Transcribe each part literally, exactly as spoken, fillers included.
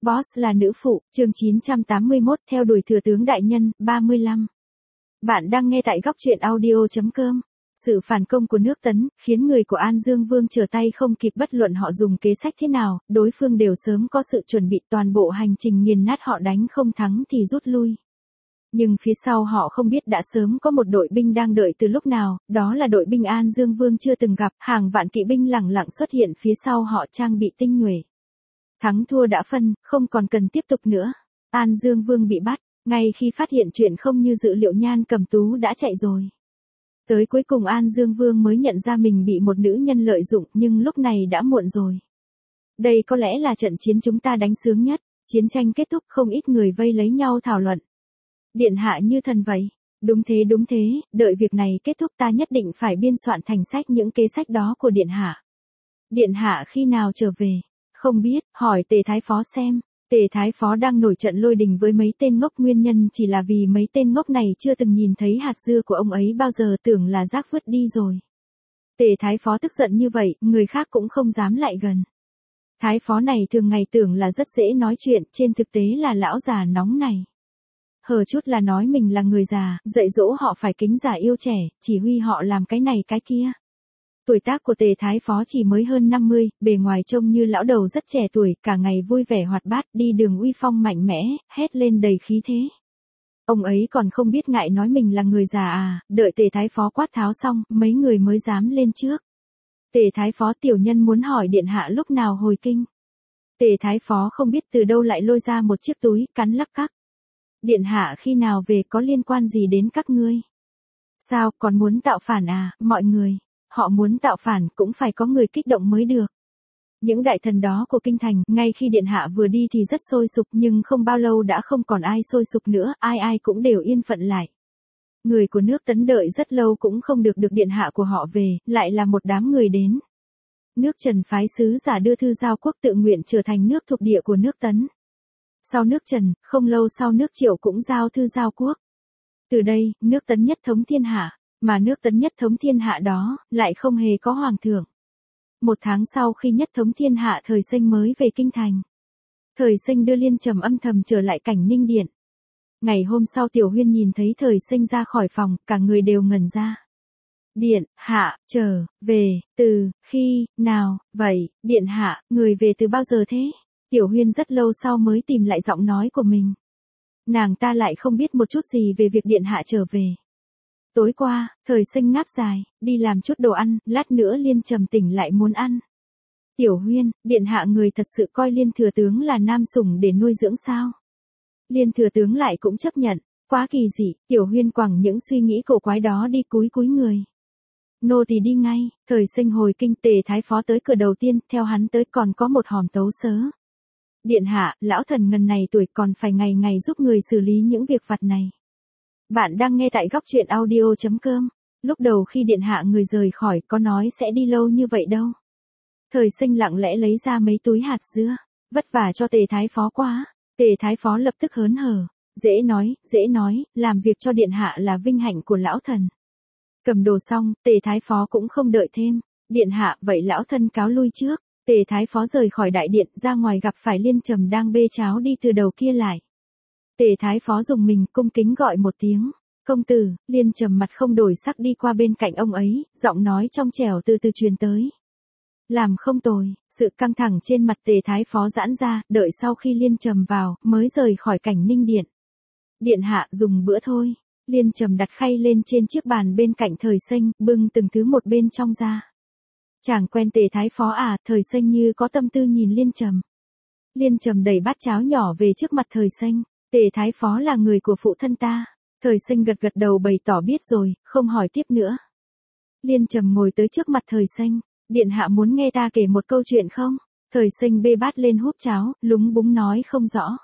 Boss là nữ phụ, chương chín trăm tám mươi mốt, theo đuổi thừa tướng đại nhân, ba mươi lăm. Bạn đang nghe tại góc truyện audio chấm com. Sự phản công của nước Tấn, khiến người của An Dương Vương trở tay không kịp, bất luận họ dùng kế sách thế nào, đối phương đều sớm có sự chuẩn bị, toàn bộ hành trình nghiền nát họ, đánh không thắng thì rút lui. Nhưng phía sau họ không biết đã sớm có một đội binh đang đợi từ lúc nào, đó là đội binh An Dương Vương chưa từng gặp, hàng vạn kỵ binh lẳng lặng xuất hiện phía sau họ, trang bị tinh nhuệ. Thắng thua đã phân, không còn cần tiếp tục nữa. An Dương Vương bị bắt, ngay khi phát hiện chuyện không như dự liệu, Nhan Cẩm Tú đã chạy rồi. Tới cuối cùng An Dương Vương mới nhận ra mình bị một nữ nhân lợi dụng, nhưng lúc này đã muộn rồi. Đây có lẽ là trận chiến chúng ta đánh sướng nhất. Chiến tranh kết thúc, không ít người vây lấy nhau thảo luận. Điện hạ như thần vậy. Đúng thế đúng thế, đợi việc này kết thúc ta nhất định phải biên soạn thành sách những kế sách đó của điện hạ. Điện hạ khi nào trở về? Không biết, hỏi Tề Thái Phó xem. Tề Thái Phó đang nổi trận lôi đình với mấy tên ngốc, nguyên nhân chỉ là vì mấy tên ngốc này chưa từng nhìn thấy hạt dưa của ông ấy bao giờ, tưởng là rác vứt đi rồi. Tề Thái Phó tức giận như vậy, người khác cũng không dám lại gần. Thái Phó này thường ngày tưởng là rất dễ nói chuyện, trên thực tế là lão già nóng này. Hờ chút là nói mình là người già, dạy dỗ họ phải kính già yêu trẻ, chỉ huy họ làm cái này cái kia. Tuổi tác của Tề Thái Phó chỉ mới hơn năm mươi, bề ngoài trông như lão đầu rất trẻ tuổi, cả ngày vui vẻ hoạt bát, đi đường uy phong mạnh mẽ, hét lên đầy khí thế. Ông ấy còn không biết ngại nói mình là người già à, đợi Tề Thái Phó quát tháo xong, mấy người mới dám lên trước. Tề Thái Phó, tiểu nhân muốn hỏi điện hạ lúc nào hồi kinh. Tề Thái Phó không biết từ đâu lại lôi ra một chiếc túi, cắn lắc cắc. Điện hạ khi nào về, có liên quan gì đến các ngươi? Sao, còn muốn tạo phản à, mọi người? Họ muốn tạo phản cũng phải có người kích động mới được. Những đại thần đó của kinh thành, ngay khi điện hạ vừa đi thì rất sôi sục, nhưng không bao lâu đã không còn ai sôi sục nữa, ai ai cũng đều yên phận lại. Người của nước Tấn đợi rất lâu cũng không được được điện hạ của họ về, lại là một đám người đến. Nước Trần phái sứ giả đưa thư giao quốc, tự nguyện trở thành nước thuộc địa của nước Tấn. Sau nước Trần, không lâu sau nước Triệu cũng giao thư giao quốc. Từ đây, nước Tấn nhất thống thiên hạ, mà nước Tấn nhất thống thiên hạ đó, lại không hề có hoàng thượng. Một tháng sau khi nhất thống thiên hạ, Thời Sinh mới về kinh thành. Thời Sinh đưa Liên Trầm âm thầm trở lại Cảnh Ninh Điện. Ngày hôm sau Tiểu Huyên nhìn thấy Thời Sinh ra khỏi phòng, cả người đều ngẩn ra. Điện hạ, trở về, từ khi nào, vậy, điện hạ, người về từ bao giờ thế? Tiểu Huyên rất lâu sau mới tìm lại giọng nói của mình. Nàng ta lại không biết một chút gì về việc điện hạ trở về. Tối qua, Thời Sinh ngáp dài, đi làm chút đồ ăn, lát nữa Liên Trầm tỉnh lại muốn ăn. Tiểu Huyên, điện hạ người thật sự coi Liên thừa tướng là nam sủng để nuôi dưỡng sao? Liên thừa tướng lại cũng chấp nhận, quá kỳ dị. Tiểu Huyên quẳng những suy nghĩ cổ quái đó đi, cúi cúi người. Nô tỳ đi ngay. Thời Sinh hồi kinh, Tề Thái Phó tới cửa đầu tiên, theo hắn tới còn có một hòm tấu sớ. Điện hạ, lão thần ngần này tuổi còn phải ngày ngày giúp người xử lý những việc vặt này. Bạn đang nghe tại góc truyện audio chấm com. Lúc đầu khi điện hạ người rời khỏi, có nói sẽ đi lâu như vậy đâu. Thời Sinh lặng lẽ lấy ra mấy túi hạt dưa, vất vả cho Tề Thái Phó quá. Tề Thái Phó lập tức hớn hở. Dễ nói, dễ nói, làm việc cho điện hạ là vinh hạnh của lão thần. Cầm đồ xong, Tề Thái Phó cũng không đợi thêm. Điện hạ, vậy lão thân cáo lui trước. Tề Thái Phó rời khỏi đại điện, ra ngoài gặp phải Liên Trầm đang bê cháo đi từ đầu kia lại. Tề Thái Phó dùng mình, cung kính gọi một tiếng. Công tử. Liên Trầm mặt không đổi sắc đi qua bên cạnh ông ấy, giọng nói trong trẻo từ từ truyền tới. Làm không tồi. Sự căng thẳng trên mặt Tề Thái Phó giãn ra, đợi sau khi Liên Trầm vào, mới rời khỏi Cảnh Ninh Điện. Điện hạ, dùng bữa thôi. Liên Trầm đặt khay lên trên chiếc bàn bên cạnh Thời Sinh, bưng từng thứ một bên trong ra. Chàng quen Tề Thái Phó à? Thời Sinh như có tâm tư nhìn Liên Trầm. Liên Trầm đẩy bát cháo nhỏ về trước mặt Thời Sinh. Tề Thái Phó là người của phụ thân ta. Thời Sinh gật gật đầu bày tỏ biết rồi, không hỏi tiếp nữa. Liên Trầm ngồi tới trước mặt Thời Sinh. Điện hạ muốn nghe ta kể một câu chuyện không? Thời Sinh bê bát lên húp cháo, lúng búng nói không rõ.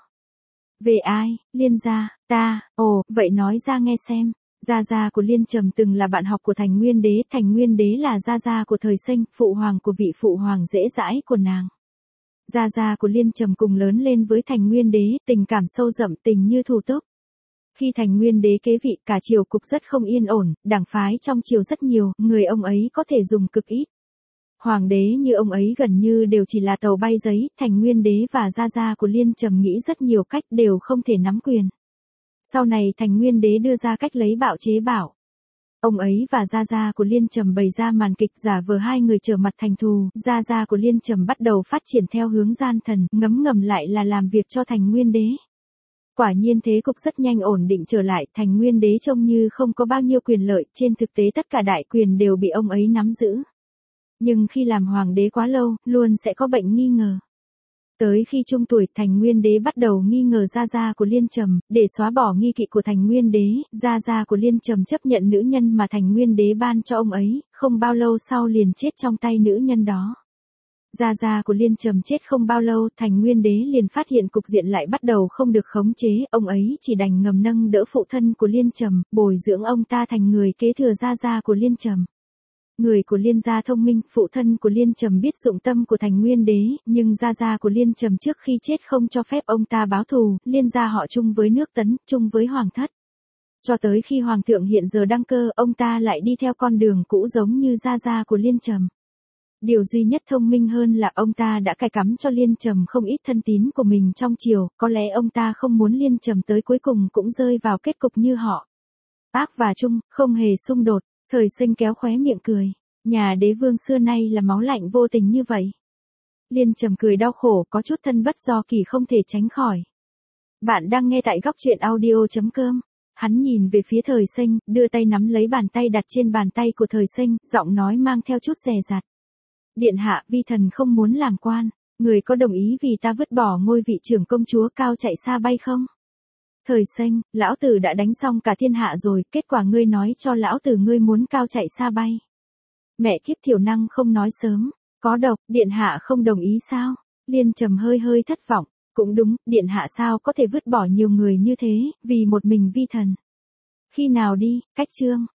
Về ai? Liên gia, ta, ồ, vậy nói ra nghe xem. Gia gia của Liên Trầm từng là bạn học của Thành Nguyên Đế, Thành Nguyên Đế là gia gia của Thời Sinh, phụ hoàng của vị phụ hoàng dễ dãi của nàng. Gia gia của Liên Trầm cùng lớn lên với Thành Nguyên Đế, tình cảm sâu đậm, tình như thủ túc. Khi Thành Nguyên Đế kế vị, cả triều cục rất không yên ổn, đảng phái trong triều rất nhiều, người ông ấy có thể dùng cực ít. Hoàng đế như ông ấy gần như đều chỉ là tàu bay giấy, Thành Nguyên đế và gia gia của Liên Trầm nghĩ rất nhiều cách đều không thể nắm quyền. Sau này Thành Nguyên đế đưa ra cách lấy bạo chế bảo. Ông ấy và gia gia của Liên Trầm bày ra màn kịch giả vờ hai người trở mặt thành thù, gia gia của Liên Trầm bắt đầu phát triển theo hướng gian thần, ngấm ngầm lại là làm việc cho Thành Nguyên đế. Quả nhiên thế cục rất nhanh ổn định trở lại, Thành Nguyên đế trông như không có bao nhiêu quyền lợi, trên thực tế tất cả đại quyền đều bị ông ấy nắm giữ. Nhưng khi làm hoàng đế quá lâu, luôn sẽ có bệnh nghi ngờ. Tới khi trung tuổi, Thành Nguyên đế bắt đầu nghi ngờ gia gia của Liên Trầm, để xóa bỏ nghi kỵ của Thành Nguyên đế, gia gia của Liên Trầm chấp nhận nữ nhân mà Thành Nguyên đế ban cho ông ấy, không bao lâu sau liền chết trong tay nữ nhân đó. Gia gia của Liên Trầm chết không bao lâu, Thành Nguyên đế liền phát hiện cục diện lại bắt đầu không được khống chế, ông ấy chỉ đành ngầm nâng đỡ phụ thân của Liên Trầm, bồi dưỡng ông ta thành người kế thừa gia gia của Liên Trầm. Người của Liên gia thông minh, phụ thân của Liên Trầm biết dụng tâm của Thành Nguyên đế, nhưng gia gia của Liên Trầm trước khi chết không cho phép ông ta báo thù, Liên gia họ chung với nước Tấn, chung với hoàng thất. Cho tới khi hoàng thượng hiện giờ đăng cơ, ông ta lại đi theo con đường cũ giống như gia gia của Liên Trầm. Điều duy nhất thông minh hơn là ông ta đã cài cắm cho Liên Trầm không ít thân tín của mình trong triều, có lẽ ông ta không muốn Liên Trầm tới cuối cùng cũng rơi vào kết cục như họ. Ác và trung, không hề xung đột. Thời Sinh kéo khóe miệng cười. Nhà đế vương xưa nay là máu lạnh vô tình như vậy. Liên Trầm cười đau khổ, có chút thân bất do kỳ không thể tránh khỏi. Bạn đang nghe tại góc truyện audio chấm com. Hắn nhìn về phía Thời Sinh, đưa tay nắm lấy bàn tay đặt trên bàn tay của Thời Sinh, giọng nói mang theo chút dè dặt. Điện hạ, vi thần không muốn làm quan, người có đồng ý vì ta vứt bỏ ngôi vị trưởng công chúa cao chạy xa bay không? Thời Sinh, lão tử đã đánh xong cả thiên hạ rồi, kết quả ngươi nói cho lão tử ngươi muốn cao chạy xa bay. Mẹ kiếp thiểu năng không nói sớm, có độc, điện hạ không đồng ý sao? Liên Trầm hơi hơi thất vọng, cũng đúng, điện hạ sao có thể vứt bỏ nhiều người như thế, vì một mình vi thần. Khi nào đi, cách chương.